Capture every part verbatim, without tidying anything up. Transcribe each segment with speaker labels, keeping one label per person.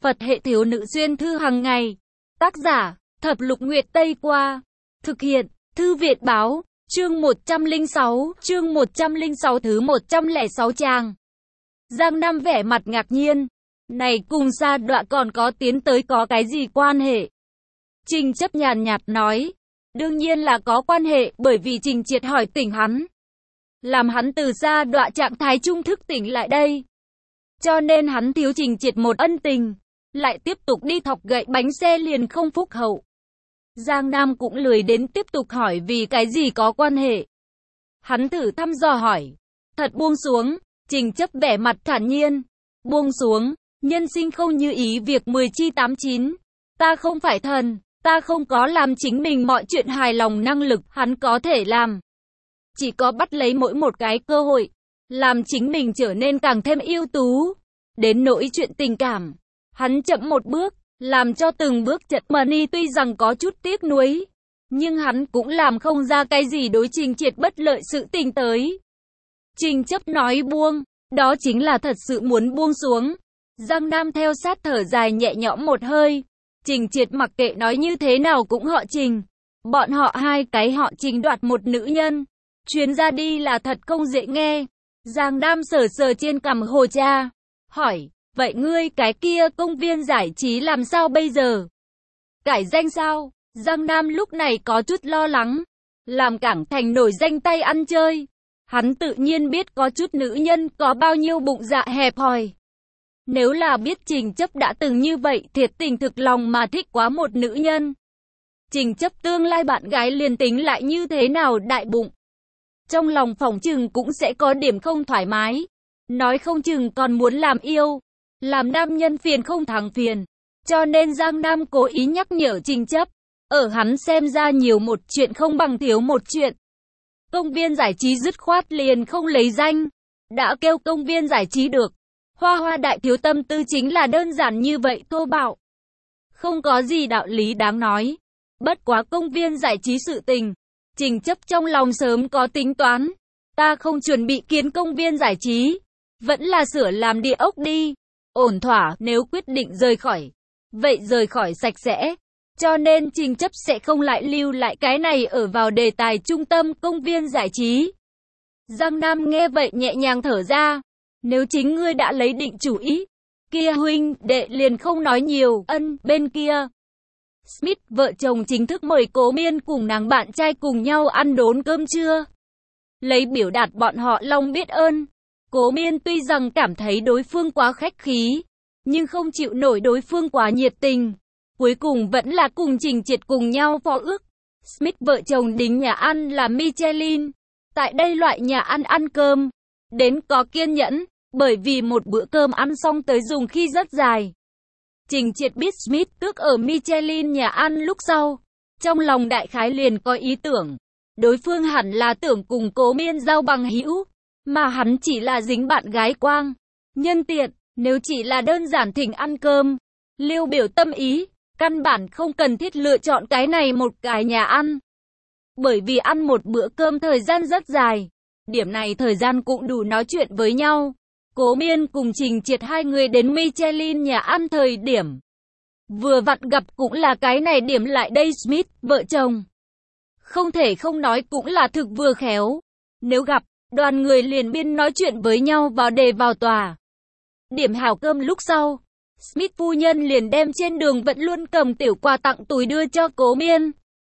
Speaker 1: Phật hệ thiếu nữ xuyên thư hàng ngày. Tác giả, Thập Lục Nguyệt Tây Qua. Thực hiện, Thư Việt Báo. Chương một trăm lẻ sáu, chương một trăm lẻ sáu thứ một trăm lẻ sáu trang. Giang Nam vẻ mặt ngạc nhiên. Này cùng Sa Đọa còn có tiến tới có cái gì quan hệ? Trình Chấp nhàn nhạt nói. Đương nhiên là có quan hệ, bởi vì Trình Triệt hỏi tỉnh hắn. Làm hắn từ Sa Đọa trạng thái trung thức tỉnh lại đây. Cho nên hắn thiếu Trình Triệt một ân tình. Lại tiếp tục đi thọc gậy bánh xe liền không phúc hậu. Giang Nam cũng lười đến tiếp tục hỏi vì cái gì có quan hệ. Hắn thử thăm dò hỏi. Thật buông xuống, Trình Chấp vẻ mặt thản nhiên. Buông xuống, nhân sinh không như ý việc mười chi tám chín. Ta không phải thần, ta không có làm chính mình mọi chuyện hài lòng năng lực hắn có thể làm. Chỉ có bắt lấy mỗi một cái cơ hội, làm chính mình trở nên càng thêm ưu tú. Đến nỗi chuyện tình cảm, hắn chậm một bước, làm cho từng bước chật money tuy rằng có chút tiếc nuối. Nhưng hắn cũng làm không ra cái gì đối Trình Triệt bất lợi sự tình tới. Trình Chấp nói buông, đó chính là thật sự muốn buông xuống. Giang Nam theo sát thở dài nhẹ nhõm một hơi. Trình Triệt mặc kệ nói như thế nào cũng họ Trình. Bọn họ hai cái họ Trình đoạt một nữ nhân. Chuyến ra đi là thật không dễ nghe. Giang Nam sờ sờ trên cằm hồ cha. Hỏi, vậy ngươi cái kia công viên giải trí làm sao bây giờ? Cải danh sao? Giang Nam lúc này có chút lo lắng. Làm Cảng Thành nổi danh tay ăn chơi. Hắn tự nhiên biết có chút nữ nhân có bao nhiêu bụng dạ hẹp hòi. Nếu là biết Trình Chấp đã từng như vậy thiệt tình thực lòng mà thích quá một nữ nhân. Trình Chấp tương lai bạn gái liền tính lại như thế nào đại bụng. Trong lòng phỏng chừng cũng sẽ có điểm không thoải mái. Nói không chừng còn muốn làm yêu. Làm nam nhân phiền không thắng phiền. Cho nên Giang Nam cố ý nhắc nhở Trình Chấp. Ở hắn xem ra nhiều một chuyện không bằng thiếu một chuyện. Công viên giải trí dứt khoát liền không lấy danh. Đã kêu công viên giải trí được. Hoa Hoa đại thiếu tâm tư chính là đơn giản như vậy thô bạo. Không có gì đạo lý đáng nói. Bất quá công viên giải trí sự tình. Trình Chấp trong lòng sớm có tính toán. Ta không chuẩn bị kiến công viên giải trí. Vẫn là sửa làm địa ốc đi. Ổn thỏa nếu quyết định rời khỏi. Vậy rời khỏi sạch sẽ. Cho nên Trình Chấp sẽ không lại lưu lại cái này ở vào đề tài trung tâm công viên giải trí. Giang Nam nghe vậy nhẹ nhàng thở ra. Nếu chính ngươi đã lấy định chủ ý, kia huynh đệ liền không nói nhiều. Ân, bên kia Smith vợ chồng chính thức mời Cố Miên cùng nàng bạn trai cùng nhau ăn đốn cơm trưa. Lấy biểu đạt bọn họ lòng biết ơn. Cố Miên tuy rằng cảm thấy đối phương quá khách khí, nhưng không chịu nổi đối phương quá nhiệt tình. Cuối cùng vẫn là cùng Trình Triệt cùng nhau phó ước. Smith vợ chồng đính nhà ăn là Michelin. Tại đây loại nhà ăn ăn cơm, đến có kiên nhẫn, bởi vì một bữa cơm ăn xong tới dùng khi rất dài. Trình Triệt biết Smith tước ở Michelin nhà ăn lúc sau. Trong lòng đại khái liền có ý tưởng. Đối phương hẳn là tưởng cùng Cố Miên giao bằng hữu, mà hắn chỉ là dính bạn gái quang. Nhân tiện, nếu chỉ là đơn giản thỉnh ăn cơm, liêu biểu tâm ý, căn bản không cần thiết lựa chọn cái này một cái nhà ăn. Bởi vì ăn một bữa cơm thời gian rất dài. Điểm này thời gian cũng đủ nói chuyện với nhau. Cố Miên cùng Trình Triệt hai người đến Michelin nhà ăn thời điểm. Vừa vặn gặp cũng là cái này điểm lại đây Smith, vợ chồng. Không thể không nói cũng là thực vừa khéo. Nếu gặp, đoàn người liền biên nói chuyện với nhau vào đề vào tòa. Điểm hảo cơm lúc sau. Smith phu nhân liền đem trên đường vẫn luôn cầm tiểu quà tặng túi đưa cho Cố Miên.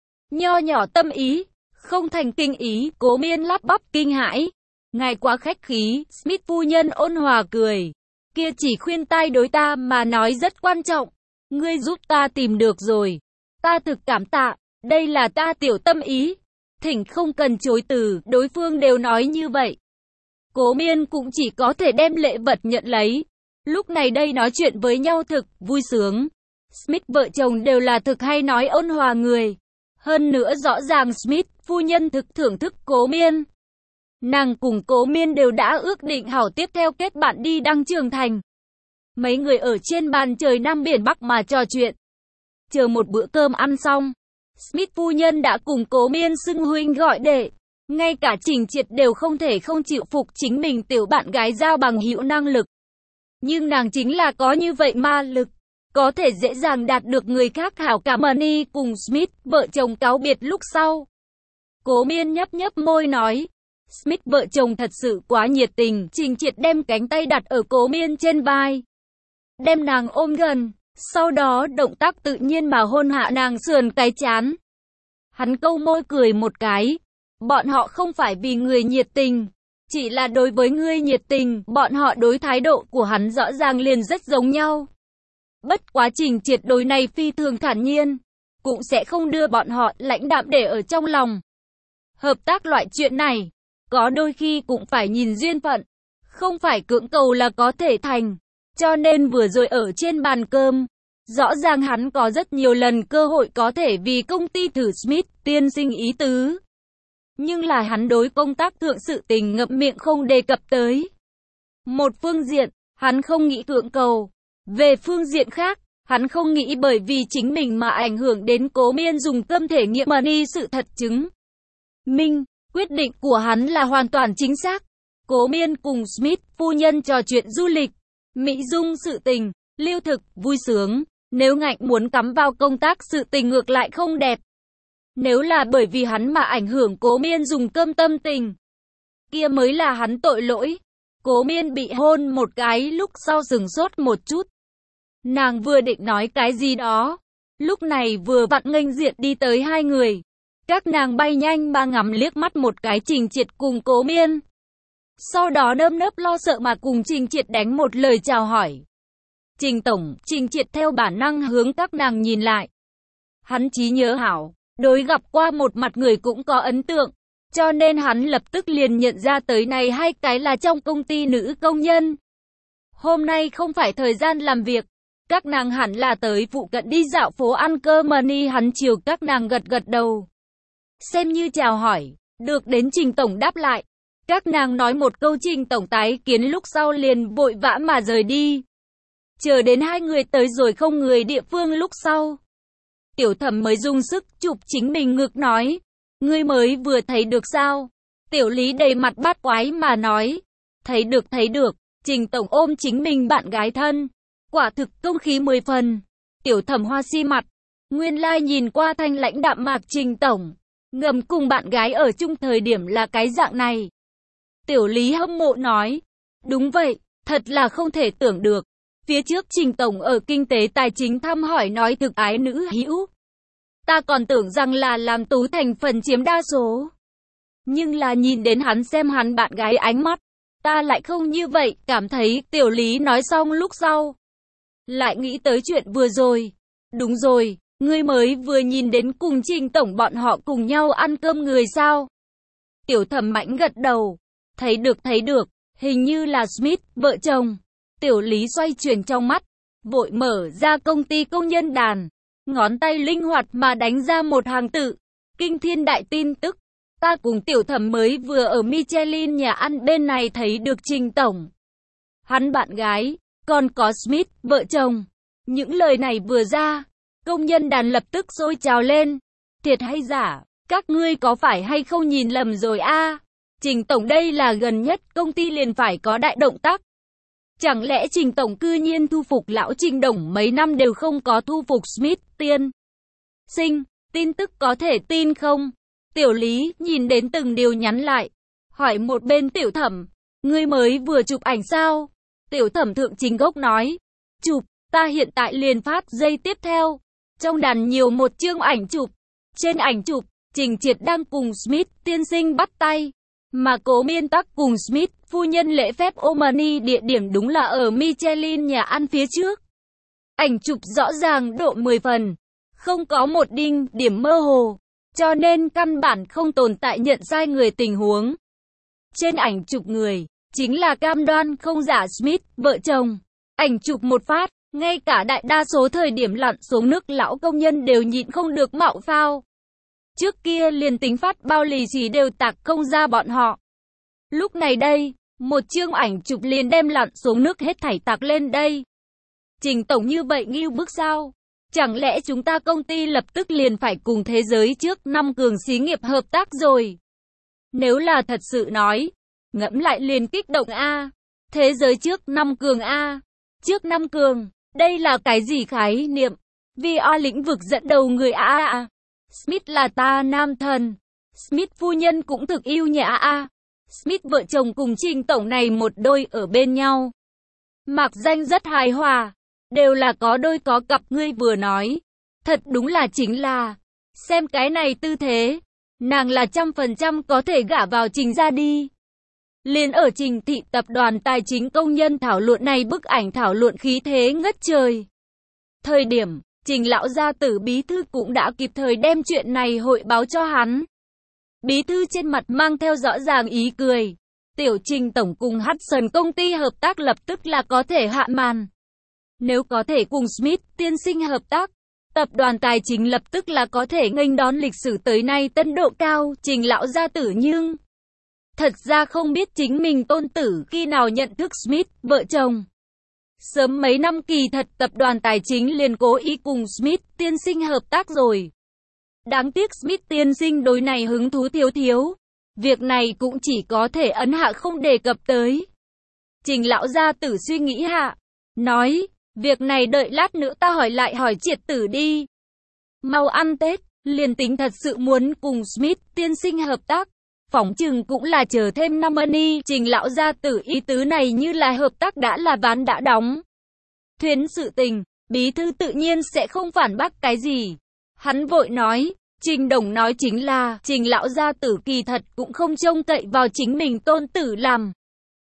Speaker 1: Nho nhỏ tâm ý, không thành kinh ý, Cố Miên lắp bắp kinh hãi. Ngài quá khách khí, Smith phu nhân ôn hòa cười. Kia chỉ khuyên tai đối ta mà nói rất quan trọng. Ngươi giúp ta tìm được rồi. Ta thực cảm tạ, đây là ta tiểu tâm ý. Thỉnh không cần chối từ, đối phương đều nói như vậy. Cố Miên cũng chỉ có thể đem lễ vật nhận lấy. Lúc này đây nói chuyện với nhau thực vui sướng. Smith vợ chồng đều là thực hay nói ôn hòa người. Hơn nữa rõ ràng Smith phu nhân thực thưởng thức Cố Miên. Nàng cùng Cố Miên đều đã ước định hảo tiếp theo kết bạn đi Đăng Trường Thành. Mấy người ở trên bàn trời Nam Biển Bắc mà trò chuyện. Chờ một bữa cơm ăn xong, Smith phu nhân đã cùng Cố Miên xưng huynh gọi đệ. Ngay cả Trình Triệt đều không thể không chịu phục chính mình tiểu bạn gái giao bằng hữu năng lực. Nhưng nàng chính là có như vậy ma lực. có thể dễ dàng đạt được người khác hảo cảm. Money cùng Smith vợ chồng cáo biệt lúc sau. Cố Miên nhấp nhấp môi nói. Smith vợ chồng thật sự quá nhiệt tình. Trình Triệt đem cánh tay đặt ở Cố Miên trên vai, đem nàng ôm gần, sau đó động tác tự nhiên mà hôn hạ nàng sườn cái trán. Hắn câu môi cười một cái. Bọn họ không phải vì người nhiệt tình, chỉ là đối với ngươi nhiệt tình, bọn họ đối thái độ của hắn rõ ràng liền rất giống nhau. Bất quá Trình Triệt đối này phi thường thản nhiên, cũng sẽ không đưa bọn họ lãnh đạm để ở trong lòng. Hợp tác loại chuyện này, có đôi khi cũng phải nhìn duyên phận, không phải cưỡng cầu là có thể thành. Cho nên vừa rồi ở trên bàn cơm, rõ ràng hắn có rất nhiều lần cơ hội có thể vì công ty thử Smith tiên sinh ý tứ. Nhưng là hắn đối công tác thượng sự tình ngậm miệng không đề cập tới. Một phương diện, hắn không nghĩ cưỡng cầu. Về phương diện khác, hắn không nghĩ bởi vì chính mình mà ảnh hưởng đến Cố Miên dùng tâm thể nghiệm money sự thật chứng minh, quyết định của hắn là hoàn toàn chính xác. Cố Miên cùng Smith phu nhân trò chuyện du lịch, mỹ dung sự tình, lưu thực, vui sướng. Nếu ngạnh muốn cắm vào công tác sự tình ngược lại không đẹp. Nếu là bởi vì hắn mà ảnh hưởng Cố Miên dùng cơm tâm tình, kia mới là hắn tội lỗi. Cố Miên bị hôn một cái lúc sau sừng sốt một chút. Nàng vừa định nói cái gì đó, lúc này vừa vặn nghênh diện đi tới hai người. Các nàng bay nhanh mà ngắm liếc mắt một cái Trình Triệt cùng Cố Miên. Sau đó nơm nớp lo sợ mà cùng Trình Triệt đánh một lời chào hỏi. Trình tổng, Trình Triệt theo bản năng hướng các nàng nhìn lại. Hắn trí nhớ hảo, đối gặp qua một mặt người cũng có ấn tượng, cho nên hắn lập tức liền nhận ra tới này hai cái là trong công ty nữ công nhân. Hôm nay không phải thời gian làm việc, các nàng hẳn là tới phụ cận đi dạo phố ăn cơm. Money hắn chiều các nàng gật gật đầu, xem như chào hỏi, được đến Trình tổng đáp lại. Các nàng nói một câu Trình tổng tái kiến lúc sau liền vội vã mà rời đi. Chờ đến hai người tới rồi không người địa phương lúc sau, Tiểu Thẩm mới dùng sức chụp chính mình ngực nói, ngươi mới vừa thấy được sao? Tiểu Lý đầy mặt bát quái mà nói, thấy được thấy được. Trình tổng ôm chính mình bạn gái thân, quả thực công khí mười phần. Tiểu Thẩm hoa si mặt, nguyên lai nhìn qua thanh lãnh đạm mạc Trình tổng, ngầm cùng bạn gái ở chung thời điểm là cái dạng này. Tiểu Lý hâm mộ nói, đúng vậy, thật là không thể tưởng được. Phía trước Trình tổng ở kinh tế tài chính thăm hỏi nói thực ái nữ hữu. Ta còn tưởng rằng là làm tú thành phần chiếm đa số. Nhưng là nhìn đến hắn xem hắn bạn gái ánh mắt, ta lại không như vậy, cảm thấy. Tiểu Lý nói xong lúc sau, lại nghĩ tới chuyện vừa rồi. Đúng rồi, ngươi mới vừa nhìn đến cùng Trình tổng bọn họ cùng nhau ăn cơm người sao? Tiểu Thẩm mãnh gật đầu, thấy được thấy được, hình như là Smith vợ chồng. Tiểu Lý xoay chuyển trong mắt, vội mở ra công ty công nhân đàn, ngón tay linh hoạt mà đánh ra một hàng tự. Kinh thiên đại tin tức, ta cùng Tiểu Thẩm mới vừa ở Michelin nhà ăn bên này thấy được Trình tổng, hắn bạn gái, còn có Smith vợ chồng. Những lời này vừa ra, công nhân đàn lập tức sôi trào lên. Thiệt hay giả, các ngươi có phải hay không nhìn lầm rồi a? À? Trình tổng đây là gần nhất công ty liền phải có đại động tác. Chẳng lẽ Trình tổng cư nhiên thu phục lão Trình đồng mấy năm đều không có thu phục Smith tiên sinh, tin tức có thể tin không? Tiểu Lý nhìn đến từng điều nhắn lại, hỏi một bên Tiểu Thẩm, ngươi mới vừa chụp ảnh sao? Tiểu Thẩm thượng chính gốc nói, chụp, ta hiện tại liền phát giây tiếp theo. Trong đàn nhiều một chương ảnh chụp, trên ảnh chụp, Trình Triệt đang cùng Smith tiên sinh bắt tay. Mà Cố Miên tắc cùng Smith phu nhân lễ phép ôm money, địa điểm đúng là ở Michelin nhà ăn phía trước. Ảnh chụp rõ ràng độ mười phần, không có một đinh điểm mơ hồ, cho nên căn bản không tồn tại nhận sai người tình huống. Trên ảnh chụp người, chính là cam đoan không giả Smith vợ chồng. Ảnh chụp một phát, ngay cả đại đa số thời điểm lặn xuống nước lão công nhân đều nhịn không được mạo phao. Trước kia liền tính phát bao lì xì đều tạc không ra bọn họ. Lúc này đây, một chương ảnh chụp liền đem lặn xuống nước hết thảy tạc lên đây. Trình tổng như vậy ngưu bức sao? Chẳng lẽ chúng ta công ty lập tức liền phải cùng thế giới trước năm cường xí nghiệp hợp tác rồi? Nếu là thật sự nói, ngẫm lại liền kích động a. Thế giới trước năm cường a. Trước năm cường, Đây là cái gì khái niệm? vê rờ lĩnh vực dẫn đầu người a a. Smith là ta nam thần. Smith phu nhân cũng thực yêu nhà a a. Smith vợ chồng cùng Trình tổng này một đôi ở bên nhau. Mạc danh rất hài hòa. Đều là có đôi có cặp, ngươi vừa nói. Thật đúng là chính là. Xem cái này tư thế. Nàng là trăm phần trăm có thể gả vào Trình ra đi. Liền ở Trình thị tập đoàn tài chính công nhân thảo luận này, bức ảnh thảo luận khí thế ngất trời. Thời điểm, Trình lão gia tử bí thư cũng đã kịp thời đem chuyện này hội báo cho hắn. Bí thư trên mặt mang theo rõ ràng ý cười. Tiểu Trình tổng cùng Hudson công ty hợp tác lập tức là có thể hạ màn. Nếu có thể cùng Smith tiên sinh hợp tác, tập đoàn tài chính lập tức là có thể nghênh đón lịch sử tới nay tân độ cao. Trình lão gia tử nhưng thật ra không biết chính mình tôn tử khi nào nhận thức Smith vợ chồng. Sớm mấy năm kỳ thật tập đoàn tài chính liền cố ý cùng Smith tiên sinh hợp tác rồi. Đáng tiếc Smith tiên sinh đối này hứng thú thiếu thiếu. Việc này cũng chỉ có thể ấn hạ không đề cập tới. Trình lão gia tử suy nghĩ hạ, nói, việc này đợi lát nữa ta hỏi lại hỏi triệt tử đi. Mau ăn Tết, liền tính thật sự muốn cùng Smith tiên sinh hợp tác. Phỏng chừng cũng là chờ thêm năm money. Trình lão gia tử ý tứ này như là hợp tác đã là ván đã đóng. Thuyến sự tình, bí thư tự nhiên sẽ không phản bác cái gì. Hắn vội nói, Trình đồng nói chính là, Trình lão gia tử kỳ thật cũng không trông cậy vào chính mình tôn tử làm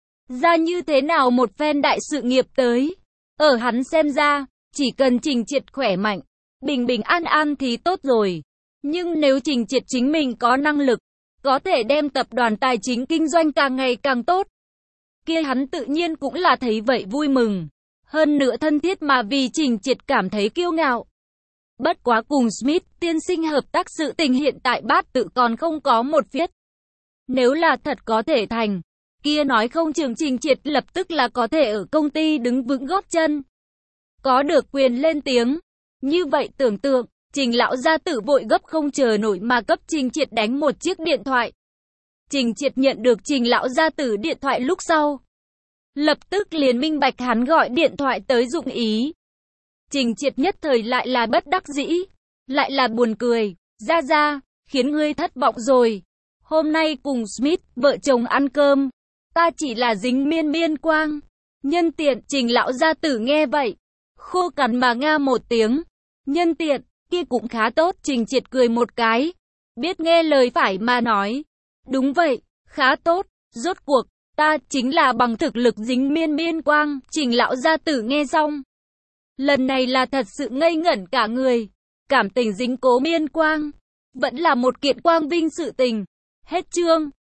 Speaker 1: ra như thế nào một phen đại sự nghiệp tới. Ở hắn xem ra, chỉ cần Trình Triệt khỏe mạnh, bình bình an an thì tốt rồi. Nhưng nếu Trình Triệt chính mình có năng lực, có thể đem tập đoàn tài chính kinh doanh càng ngày càng tốt, kia hắn tự nhiên cũng là thấy vậy vui mừng. Hơn nữa thân thiết mà vì Trình Triệt cảm thấy kiêu ngạo. Bất quá cùng Smith tiên sinh hợp tác sự tình hiện tại bát tự còn không có một phiết. Nếu là thật có thể thành, kia nói không chừng Trình Triệt lập tức là có thể ở công ty đứng vững gót chân. Có được quyền lên tiếng. Như vậy tưởng tượng, Trình lão gia tử vội gấp không chờ nổi mà cấp Trình Triệt đánh một chiếc điện thoại. Trình Triệt nhận được Trình lão gia tử điện thoại lúc sau, lập tức liền minh bạch hắn gọi điện thoại tới dụng ý. Trình Triệt nhất thời lại là bất đắc dĩ, lại là buồn cười, ra ra, khiến ngươi thất vọng rồi. Hôm nay cùng Smith, vợ chồng ăn cơm, ta chỉ là dính miên miên quang. Nhân tiện, Trình lão gia tử nghe vậy, khô cằn mà nga một tiếng. Nhân tiện, kia cũng khá tốt. Trình Triệt cười một cái, biết nghe lời phải mà nói. Đúng vậy, khá tốt, rốt cuộc, ta chính là bằng thực lực dính miên miên quang. Trình lão gia tử nghe xong, lần này là thật sự ngây ngẩn cả người. Cảm tình dính cố miên quang, vẫn là một kiện quang vinh sự tình. Hết chương.